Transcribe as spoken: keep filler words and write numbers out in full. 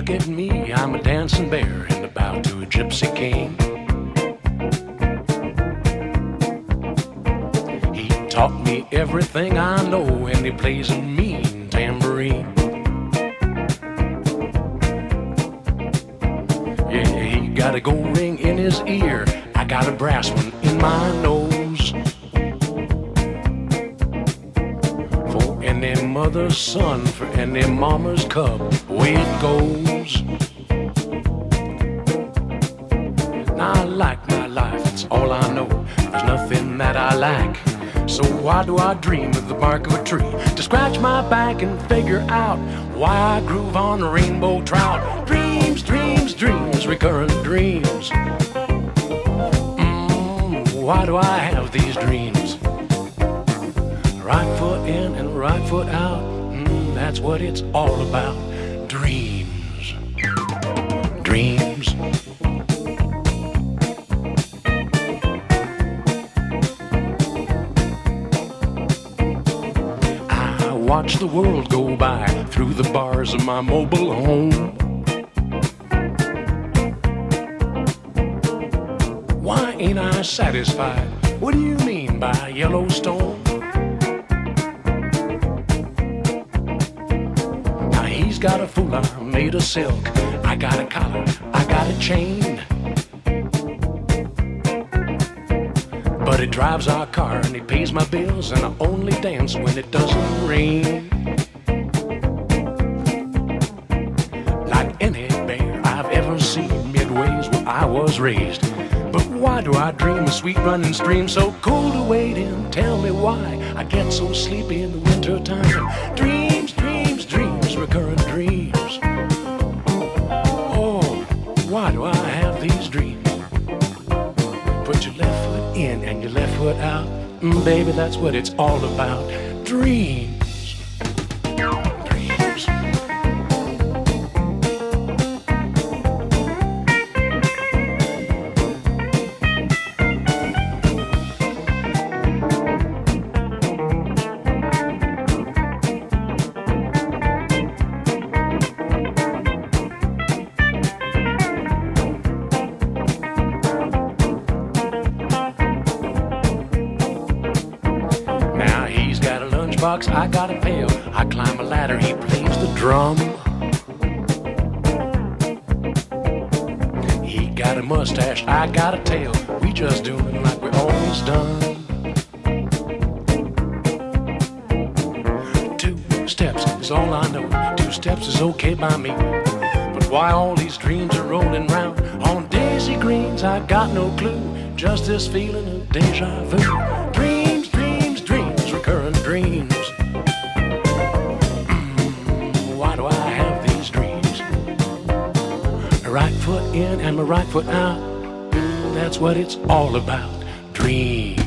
Look at me, I'm a dancing bear in the bow to a gypsy king. He taught me everything I know, and he plays a mean tambourine. Yeah, he got a gold ring in his ear, I got a brass one in my nose. For any mother's son, for any mama's cub, way it goes. Now I like my life, it's all I know, there's nothing that I lack. So why do I dream of the bark of a tree to scratch my back and figure out why I groove on the rainbow trout? Dreams, dreams, dreams, recurrent dreams. Mm, why do I have these dreams? Right foot in and right foot out, mm, that's what it's all about. Dreams, dreams. Watch the world go by through the bars of my mobile home. Why ain't I satisfied? What do you mean by Yellowstone? Now he's got a foulard made of silk, I got a collar, I got a chain. But he drives our car and he pays my bills, and I only dance when it doesn't rain. Like any bear I've ever seen, midways where I was raised. But why do I dream of sweet running streams so cool to wade in? Tell me why I get so sleepy in the winter time. Dreams, dreams, dreams, recurrent dreams. Oh, why do I have these dreams? Put your left foot in and your left foot out, mm, baby, that's what it's all about. Dreams, dreams. Box, I got a pail, I climb a ladder, he plays the drum. He got a mustache, I got a tail, we just doing like we always done. Two steps is all I know, two steps is okay by me. But why all these dreams are rolling round on daisy greens, I got no clue, just this feeling of deja vu. Dreams, dreams, dreams, recurrent dreams. Right foot in and my right foot out, that's what it's all about. Dreams.